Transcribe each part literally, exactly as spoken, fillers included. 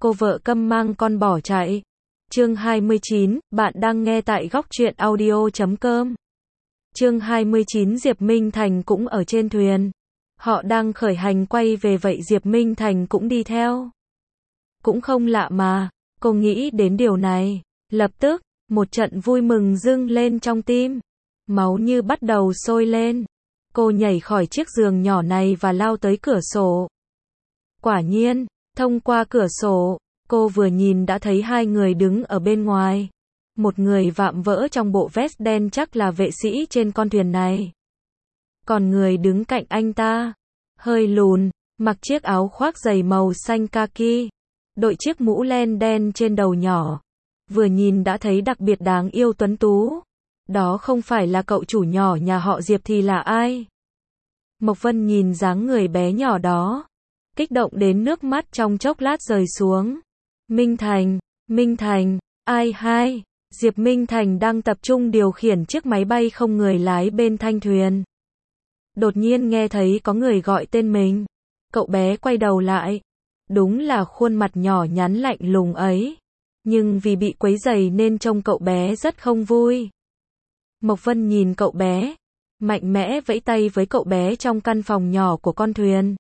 cô vợ câm mang con bỏ chạy. Chương hai mươi chín, bạn đang nghe tại góc truyện audio chấm com. Chương hai mươi chín Diệp Minh Thành cũng ở trên thuyền. Họ đang khởi hành quay về vậy Diệp Minh Thành cũng đi theo. Cũng không lạ mà, cô nghĩ đến điều này. Lập tức, một trận vui mừng dâng lên trong tim. Máu như bắt đầu sôi lên. Cô nhảy khỏi chiếc giường nhỏ này và lao tới cửa sổ. Quả nhiên, thông qua cửa sổ, cô vừa nhìn đã thấy hai người đứng ở bên ngoài. Một người vạm vỡ trong bộ vest đen chắc là vệ sĩ trên con thuyền này. Còn người đứng cạnh anh ta, hơi lùn, mặc chiếc áo khoác dày màu xanh kaki, đội chiếc mũ len đen trên đầu nhỏ. Vừa nhìn đã thấy đặc biệt đáng yêu tuấn tú. Đó không phải là cậu chủ nhỏ nhà họ Diệp thì là ai? Mộc Vân nhìn dáng người bé nhỏ đó, kích động đến nước mắt trong chốc lát rơi xuống. Minh Thành, Minh Thành, ai hai? Diệp Minh Thành đang tập trung điều khiển chiếc máy bay không người lái bên thanh thuyền. Đột nhiên nghe thấy có người gọi tên mình. Cậu bé quay đầu lại. Đúng là khuôn mặt nhỏ nhắn lạnh lùng ấy. Nhưng vì bị quấy rầy nên trông cậu bé rất không vui. Mộc Vân nhìn cậu bé, mạnh mẽ vẫy tay với cậu bé trong căn phòng nhỏ của con thuyền.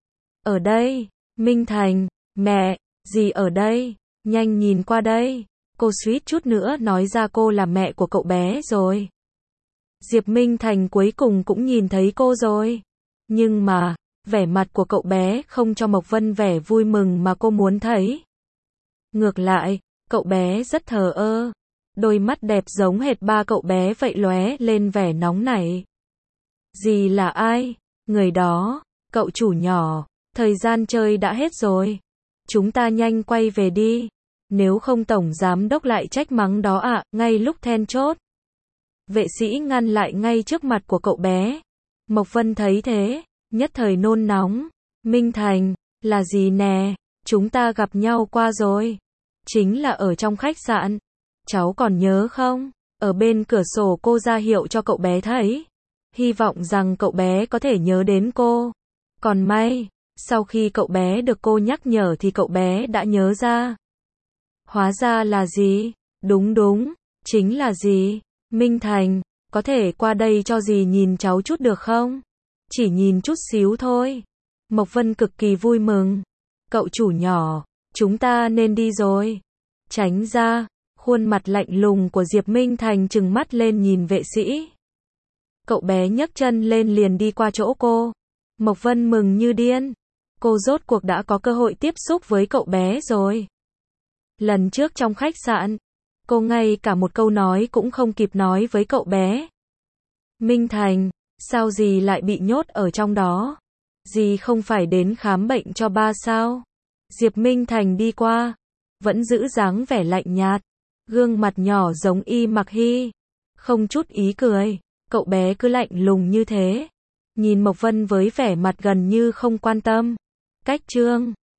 Ở đây, Minh Thành, mẹ, gì ở đây, nhanh nhìn qua đây. Cô suýt chút nữa nói ra cô là mẹ của cậu bé rồi. Diệp Minh Thành cuối cùng cũng nhìn thấy cô rồi. Nhưng mà, vẻ mặt của cậu bé không cho Mộc Vân vẻ vui mừng mà cô muốn thấy. Ngược lại, cậu bé rất thờ ơ. Đôi mắt đẹp giống hệt ba cậu bé vậy lóe lên vẻ nóng nảy. Dì là ai? Người đó, cậu chủ nhỏ, thời gian chơi đã hết rồi. Chúng ta nhanh quay về đi. Nếu không tổng giám đốc lại trách mắng đó ạ, à, ngay lúc then chốt. Vệ sĩ ngăn lại ngay trước mặt của cậu bé. Mộc Vân thấy thế, nhất thời nôn nóng. Minh Thành, là gì nè? Chúng ta gặp nhau qua rồi. Chính là ở trong khách sạn. Cháu còn nhớ không? Ở bên cửa sổ cô ra hiệu cho cậu bé thấy. Hy vọng rằng cậu bé có thể nhớ đến cô. Còn may, sau khi cậu bé được cô nhắc nhở thì cậu bé đã nhớ ra. Hóa ra là gì? Đúng đúng, chính là gì? Minh Thành, có thể qua đây cho dì nhìn cháu chút được không? Chỉ nhìn chút xíu thôi. Mộc Vân cực kỳ vui mừng. Cậu chủ nhỏ, chúng ta nên đi rồi. Tránh ra, khuôn mặt lạnh lùng của Diệp Minh Thành trừng mắt lên nhìn vệ sĩ. Cậu bé nhấc chân lên liền đi qua chỗ cô. Mộc Vân mừng như điên. Cô rốt cuộc đã có cơ hội tiếp xúc với cậu bé rồi. Lần trước trong khách sạn, cô ngay cả một câu nói cũng không kịp nói với cậu bé. Minh Thành, sao dì lại bị nhốt ở trong đó? Dì không phải đến khám bệnh cho ba sao? Diệp Minh Thành đi qua, vẫn giữ dáng vẻ lạnh nhạt, gương mặt nhỏ giống y mặc hy, không chút ý cười. Cậu bé cứ lạnh lùng như thế, nhìn Mộc Vân với vẻ mặt gần như không quan tâm. Cách chương